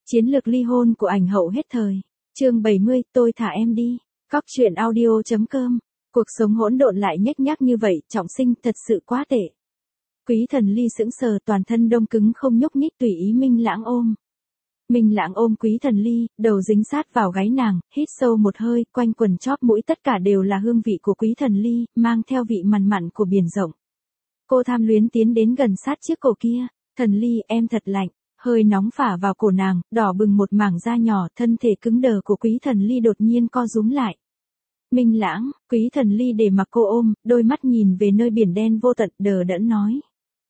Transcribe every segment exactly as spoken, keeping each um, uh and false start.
Chiến lược ly hôn của ảnh hậu hết thời. Chương bảy mươi, tôi thả em đi. Cóc truyện audio.com. Cuộc sống hỗn độn lại nhếch nhác như vậy, Trọng Sinh thật sự quá tệ. Quý Thần Ly sững sờ, toàn thân đông cứng không nhúc nhích, tùy ý Minh Lãng ôm. Minh Lãng ôm Quý Thần Ly, đầu dính sát vào gáy nàng, hít sâu một hơi, quanh quần chóp mũi tất cả đều là hương vị của Quý Thần Ly, mang theo vị mặn mặn của biển rộng. Cô tham luyến tiến đến gần sát chiếc cổ kia. Thần Ly, em thật lạnh. Hơi nóng phả vào cổ nàng, đỏ bừng một mảng da nhỏ, thân thể cứng đờ của Quý Thần Ly đột nhiên co rúm lại. Minh Lãng, Quý Thần Ly để mặc cô ôm, đôi mắt nhìn về nơi biển đen vô tận, đờ đẫn nói.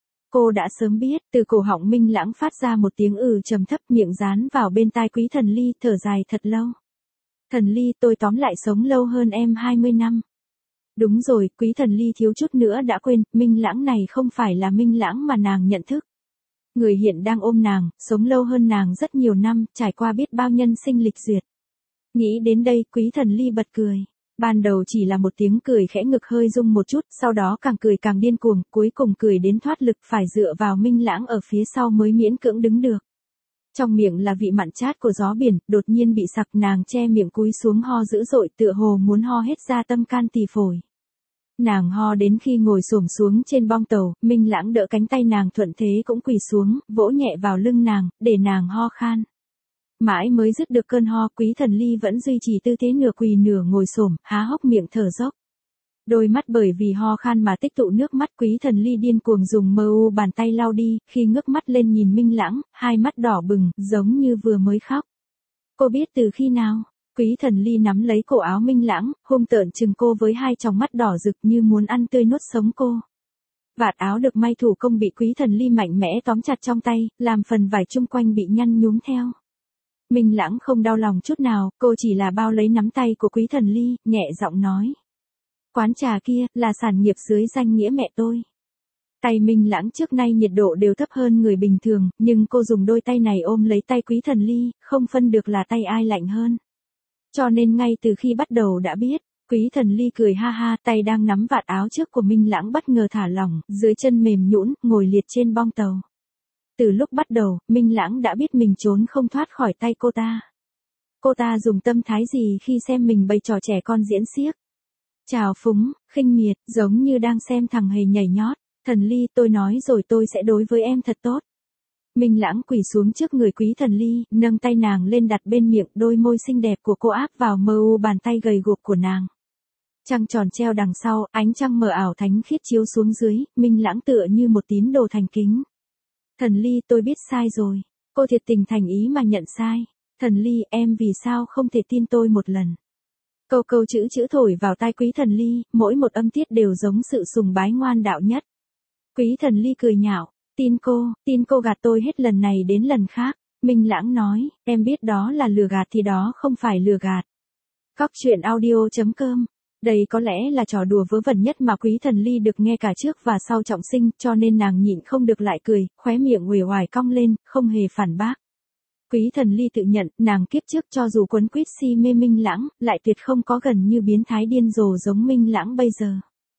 Cô đã sớm biết, từ cổ họng Minh Lãng phát ra một tiếng ừ trầm thấp, miệng dán vào bên tai Quý Thần Ly, thở dài thật lâu. Thần Ly, tôi tóm lại sống lâu hơn em hai mươi năm. Đúng rồi, Quý Thần Ly thiếu chút nữa đã quên, Minh Lãng này không phải là Minh Lãng mà nàng nhận thức. Người hiện đang ôm nàng, sống lâu hơn nàng rất nhiều năm, trải qua biết bao nhân sinh lịch duyệt. Nghĩ đến đây, Quý Thần Ly bật cười. Ban đầu chỉ là một tiếng cười khẽ, ngực hơi rung một chút, sau đó càng cười càng điên cuồng, cuối cùng cười đến thoát lực, phải dựa vào Minh Lãng ở phía sau mới miễn cưỡng đứng được. Trong miệng là vị mặn chát của gió biển, đột nhiên bị sặc, nàng che miệng cúi xuống ho dữ dội, tựa hồ muốn ho hết ra tâm can tỳ phổi. Nàng ho đến khi ngồi xổm xuống trên bong tàu, Minh Lãng đỡ cánh tay nàng, thuận thế cũng quỳ xuống, vỗ nhẹ vào lưng nàng, để nàng ho khan. Mãi mới dứt được cơn ho, Quý Thần Ly vẫn duy trì tư thế nửa quỳ nửa ngồi xổm, há hốc miệng thở dốc. Đôi mắt bởi vì ho khan mà tích tụ nước mắt, Quý Thần Ly điên cuồng dùng mờ u bàn tay lau đi, khi ngước mắt lên nhìn Minh Lãng, hai mắt đỏ bừng, giống như vừa mới khóc. Cô biết từ khi nào? Quý Thần Ly nắm lấy cổ áo Minh Lãng, hung tợn trừng cô với hai tròng mắt đỏ rực như muốn ăn tươi nuốt sống cô. Vạt áo được may thủ công bị Quý Thần Ly mạnh mẽ tóm chặt trong tay, làm phần vải chung quanh bị nhăn nhúm theo. Minh Lãng không đau lòng chút nào, cô chỉ là bao lấy nắm tay của Quý Thần Ly, nhẹ giọng nói. Quán trà kia, là sản nghiệp dưới danh nghĩa mẹ tôi. Tay Minh Lãng trước nay nhiệt độ đều thấp hơn người bình thường, nhưng cô dùng đôi tay này ôm lấy tay Quý Thần Ly, không phân được là tay ai lạnh hơn. Cho nên ngay từ khi bắt đầu đã biết, Quý Thần Ly cười ha ha, tay đang nắm vạt áo trước của Minh Lãng bất ngờ thả lỏng, dưới chân mềm nhũn, ngồi liệt trên bong tàu. Từ lúc bắt đầu, Minh Lãng đã biết mình trốn không thoát khỏi tay cô ta. Cô ta dùng tâm thái gì khi xem mình bày trò trẻ con diễn xiếc? Trào phúng, khinh miệt, giống như đang xem thằng hề nhảy nhót. Thần Ly, tôi nói rồi, tôi sẽ đối với em thật tốt. Minh Lãng quỳ xuống trước người Quý Thần Ly, nâng tay nàng lên đặt bên miệng, đôi môi xinh đẹp của cô áp vào mờ u bàn tay gầy guộc của nàng. Trăng tròn treo đằng sau, ánh trăng mờ ảo thánh khiết chiếu xuống dưới, Minh Lãng tựa như một tín đồ thành kính. Thần Ly, tôi biết sai rồi. Cô thiệt tình thành ý mà nhận sai. Thần Ly, em vì sao không thể tin tôi một lần? Câu câu chữ chữ thổi vào tai Quý Thần Ly, mỗi một âm tiết đều giống sự sùng bái ngoan đạo nhất. Quý Thần Ly cười nhạo. Tin cô, tin cô gạt tôi hết lần này đến lần khác. Minh Lãng nói, em biết đó là lừa gạt thì đó không phải lừa gạt. Cóc truyện audio.com. Đây có lẽ là trò đùa vớ vẩn nhất mà Quý Thần Ly được nghe cả trước và sau Trọng Sinh, cho nên nàng nhịn không được lại cười, khóe miệng uể oải cong lên, không hề phản bác. Quý Thần Ly tự nhận, nàng kiếp trước cho dù quấn quýt si mê Minh Lãng, lại tuyệt không có gần như biến thái điên rồ giống Minh Lãng bây giờ.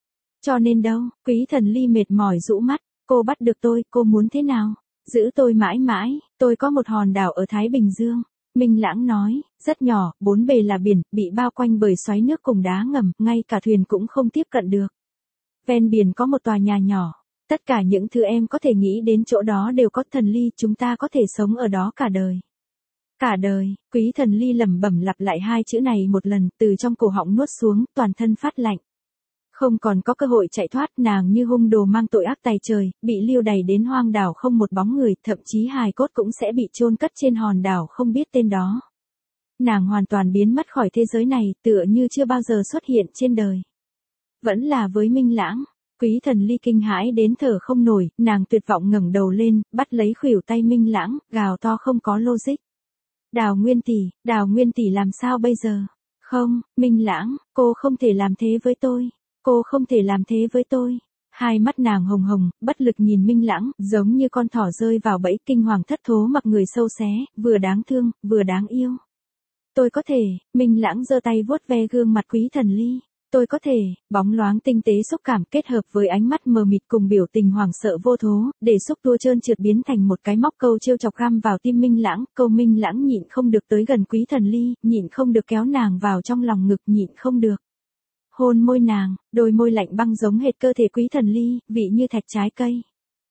Cho nên đâu, Quý Thần Ly mệt mỏi rũ mắt, cô bắt được tôi, cô muốn thế nào? Giữ tôi mãi mãi, tôi có một hòn đảo ở Thái Bình Dương. Minh Lãng nói, rất nhỏ, bốn bề là biển, bị bao quanh bởi xoáy nước cùng đá ngầm, ngay cả thuyền cũng không tiếp cận được. Ven biển có một tòa nhà nhỏ, tất cả những thứ em có thể nghĩ đến chỗ đó đều có. Thần Ly, chúng ta có thể sống ở đó cả đời. Cả đời, Quý Thần Ly lẩm bẩm lặp lại hai chữ này một lần, từ trong cổ họng nuốt xuống, toàn thân phát lạnh. Không còn có cơ hội chạy thoát, nàng như hung đồ mang tội ác tày trời, bị lưu đày đến hoang đảo không một bóng người, thậm chí hài cốt cũng sẽ bị chôn cất trên hòn đảo không biết tên đó. Nàng hoàn toàn biến mất khỏi thế giới này, tựa như chưa bao giờ xuất hiện trên đời. Vẫn là với Minh Lãng, Quý Thần Ly kinh hãi đến thở không nổi, nàng tuyệt vọng ngẩng đầu lên, bắt lấy khuỷu tay Minh Lãng, gào to không có logic. Đào Nguyên tỷ, Đào Nguyên tỷ làm sao bây giờ? Không, Minh Lãng, cô không thể làm thế với tôi. Cô không thể làm thế với tôi. Hai mắt nàng hồng hồng, bất lực nhìn Minh Lãng, giống như con thỏ rơi vào bẫy, kinh hoàng thất thố mặc người sâu xé, vừa đáng thương, vừa đáng yêu. Tôi có thể, Minh Lãng giơ tay vuốt ve gương mặt Quý Thần Ly. Tôi có thể, bóng loáng tinh tế xúc cảm kết hợp với ánh mắt mờ mịt cùng biểu tình hoảng sợ vô thố, để xúc tua trơn trượt biến thành một cái móc câu trêu chọc găm vào tim Minh Lãng, câu Minh Lãng nhịn không được tới gần Quý Thần Ly, nhịn không được kéo nàng vào trong lòng ngực, nhịn không được hôn môi nàng, đôi môi lạnh băng giống hệt cơ thể Quý Thần Ly, vị như thạch trái cây.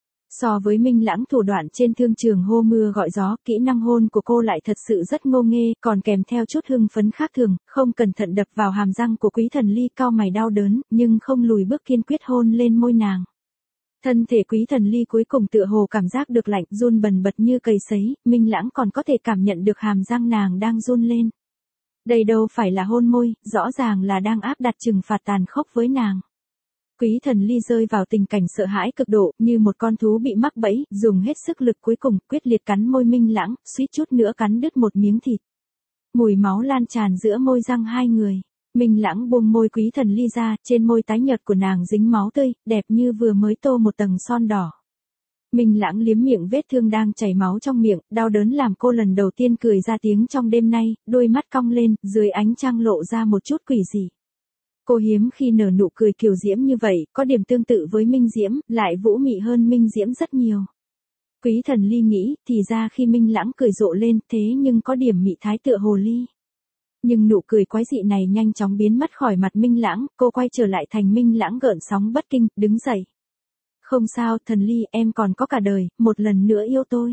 So với Minh Lãng thủ đoạn trên thương trường hô mưa gọi gió, kỹ năng hôn của cô lại thật sự rất ngô nghê, còn kèm theo chút hưng phấn khác thường, không cẩn thận đập vào hàm răng của Quý Thần Ly, cau mày đau đớn, nhưng không lùi bước kiên quyết hôn lên môi nàng. Thân thể Quý Thần Ly cuối cùng tựa hồ cảm giác được lạnh, run bần bật như cầy sấy, Minh Lãng còn có thể cảm nhận được hàm răng nàng đang run lên. Đây đâu phải là hôn môi, rõ ràng là đang áp đặt trừng phạt tàn khốc với nàng. Quý Thần Ly rơi vào tình cảnh sợ hãi cực độ, như một con thú bị mắc bẫy, dùng hết sức lực cuối cùng, quyết liệt cắn môi Minh Lãng, suýt chút nữa cắn đứt một miếng thịt. Mùi máu lan tràn giữa môi răng hai người. Minh Lãng buông môi Quý Thần Ly ra, trên môi tái nhợt của nàng dính máu tươi, đẹp như vừa mới tô một tầng son đỏ. Minh Lãng liếm miệng vết thương đang chảy máu trong miệng, đau đớn làm cô lần đầu tiên cười ra tiếng trong đêm nay, đôi mắt cong lên, dưới ánh trăng lộ ra một chút quỷ dị. Cô hiếm khi nở nụ cười kiều diễm như vậy, có điểm tương tự với Minh Diễm, lại vũ mị hơn Minh Diễm rất nhiều. Quý Thần Ly nghĩ, thì ra khi Minh Lãng cười rộ lên, thế nhưng có điểm mị thái tựa hồ ly. Nhưng nụ cười quái dị này nhanh chóng biến mất khỏi mặt Minh Lãng, cô quay trở lại thành Minh Lãng gợn sóng bất kinh, đứng dậy. Không sao, Thần Ly, em còn có cả đời, một lần nữa yêu tôi.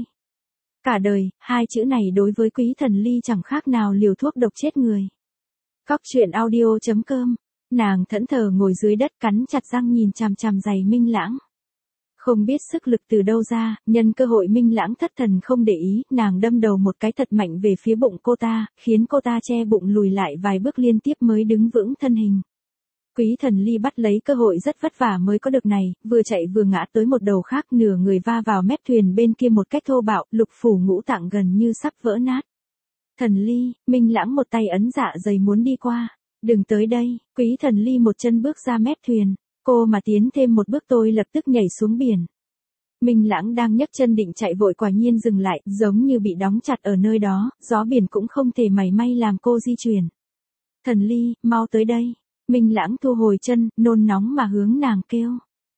Cả đời, hai chữ này đối với Quý Thần Ly chẳng khác nào liều thuốc độc chết người. Cóc truyện audio chấm com. Nàng thẫn thờ ngồi dưới đất cắn chặt răng nhìn chằm chằm giày Minh Lãng. Không biết sức lực từ đâu ra, nhân cơ hội Minh Lãng thất thần không để ý, nàng đâm đầu một cái thật mạnh về phía bụng cô ta, khiến cô ta che bụng lùi lại vài bước liên tiếp mới đứng vững thân hình. Quý Thần Ly bắt lấy cơ hội rất vất vả mới có được này, vừa chạy vừa ngã tới một đầu khác, nửa người va vào mép thuyền bên kia một cách thô bạo, lục phủ ngũ tạng gần như sắp vỡ nát. Thần Ly, Minh Lãng một tay ấn dạ dày muốn đi qua. Đừng tới đây, Quý Thần Ly một chân bước ra mép thuyền, cô mà tiến thêm một bước tôi lập tức nhảy xuống biển. Minh Lãng đang nhấc chân định chạy vội quả nhiên dừng lại, giống như bị đóng chặt ở nơi đó, gió biển cũng không thể mảy may làm cô di chuyển. Thần Ly, mau tới đây. Minh Lãng thu hồi chân, nôn nóng mà hướng nàng kêu.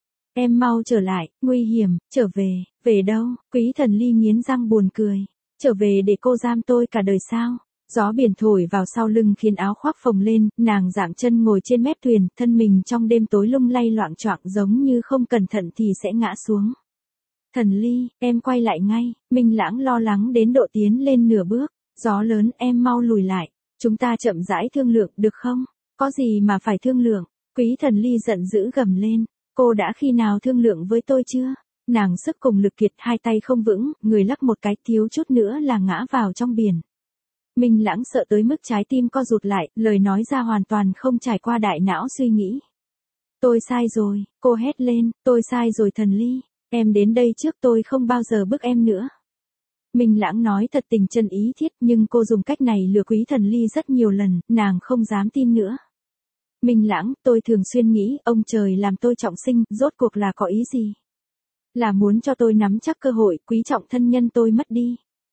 Em mau trở lại, nguy hiểm, trở về, về đâu? Quý Thần Ly nghiến răng buồn cười. Trở về để cô giam tôi cả đời sao? Gió biển thổi vào sau lưng khiến áo khoác phồng lên, nàng dạng chân ngồi trên mép thuyền, thân mình trong đêm tối lung lay loạng choạng giống như không cẩn thận thì sẽ ngã xuống. Thần Ly, em quay lại ngay, Minh Lãng lo lắng đến độ tiến lên nửa bước, gió lớn em mau lùi lại, chúng ta chậm rãi thương lượng được không? Có gì mà phải thương lượng? Quý Thần Ly giận dữ gầm lên, cô đã khi nào thương lượng với tôi chưa? Nàng sức cùng lực kiệt, hai tay không vững, người lắc một cái thiếu chút nữa là ngã vào trong biển. Minh Lãng sợ tới mức trái tim co rụt lại, lời nói ra hoàn toàn không trải qua đại não suy nghĩ. Tôi sai rồi, cô hét lên, tôi sai rồi Thần Ly, em đến đây trước tôi không bao giờ bức em nữa. Minh Lãng nói thật tình chân ý thiết nhưng cô dùng cách này lừa Quý Thần Ly rất nhiều lần, nàng không dám tin nữa. Minh Lãng, tôi thường xuyên nghĩ, ông trời làm tôi trọng sinh, rốt cuộc là có ý gì? Là muốn cho tôi nắm chắc cơ hội, quý trọng thân nhân tôi mất đi.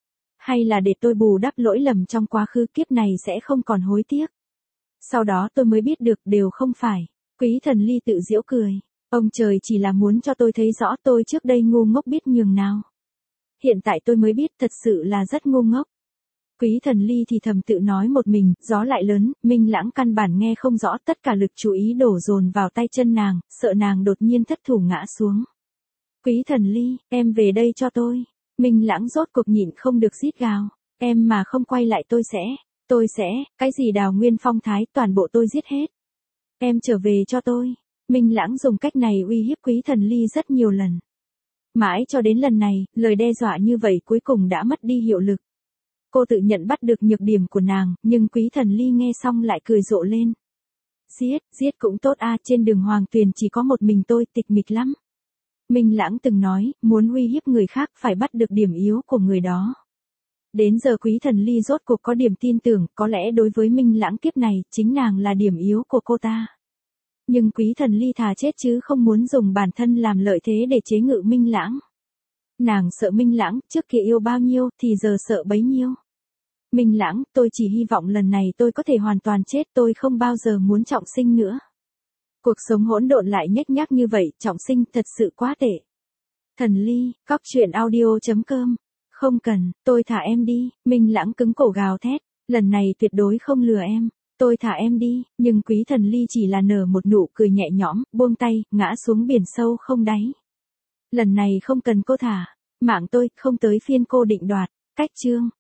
Hay là để tôi bù đắp lỗi lầm trong quá khứ kiếp này sẽ không còn hối tiếc. Sau đó tôi mới biết được đều không phải. Quý Thần Ly tự giễu cười. Ông trời chỉ là muốn cho tôi thấy rõ tôi trước đây ngu ngốc biết nhường nào. Hiện tại tôi mới biết thật sự là rất ngu ngốc. Quý Thần Ly thì thầm tự nói một mình, gió lại lớn, Minh Lãng căn bản nghe không rõ, tất cả lực chú ý đổ dồn vào tay chân nàng, sợ nàng đột nhiên thất thủ ngã xuống. Quý Thần Ly, em về đây cho tôi. Minh Lãng rốt cuộc nhịn không được rít gào, em mà không quay lại tôi sẽ, tôi sẽ, cái gì Đào Nguyên Phong thái, toàn bộ tôi giết hết. Em trở về cho tôi. Minh Lãng dùng cách này uy hiếp Quý Thần Ly rất nhiều lần. Mãi cho đến lần này, lời đe dọa như vậy cuối cùng đã mất đi hiệu lực. Cô tự nhận bắt được nhược điểm của nàng, nhưng Quý Thần Ly nghe xong lại cười rộ lên. Giết, giết cũng tốt a, trên đường Hoàng Tuyền chỉ có một mình tôi, tịch mịch lắm. Minh Lãng từng nói, muốn uy hiếp người khác phải bắt được điểm yếu của người đó. Đến giờ Quý Thần Ly rốt cuộc có điểm tin tưởng, có lẽ đối với Minh Lãng kiếp này, chính nàng là điểm yếu của cô ta. Nhưng Quý Thần Ly thà chết chứ không muốn dùng bản thân làm lợi thế để chế ngự Minh Lãng. Nàng sợ Minh Lãng, trước kia yêu bao nhiêu thì giờ sợ bấy nhiêu. Minh Lãng, tôi chỉ hy vọng lần này tôi có thể hoàn toàn chết, tôi không bao giờ muốn trọng sinh nữa. Cuộc sống hỗn độn lại nhếch nhác như vậy, trọng sinh thật sự quá tệ. Thần Ly, cóc truyện audio chấm com. Không cần, tôi thả em đi, Minh Lãng cứng cổ gào thét, lần này tuyệt đối không lừa em, tôi thả em đi, nhưng Quý Thần Ly chỉ là nở một nụ cười nhẹ nhõm, buông tay, ngã xuống biển sâu không đáy. Lần này không cần cô thả, mạng tôi, không tới phiên cô định đoạt, cách chương.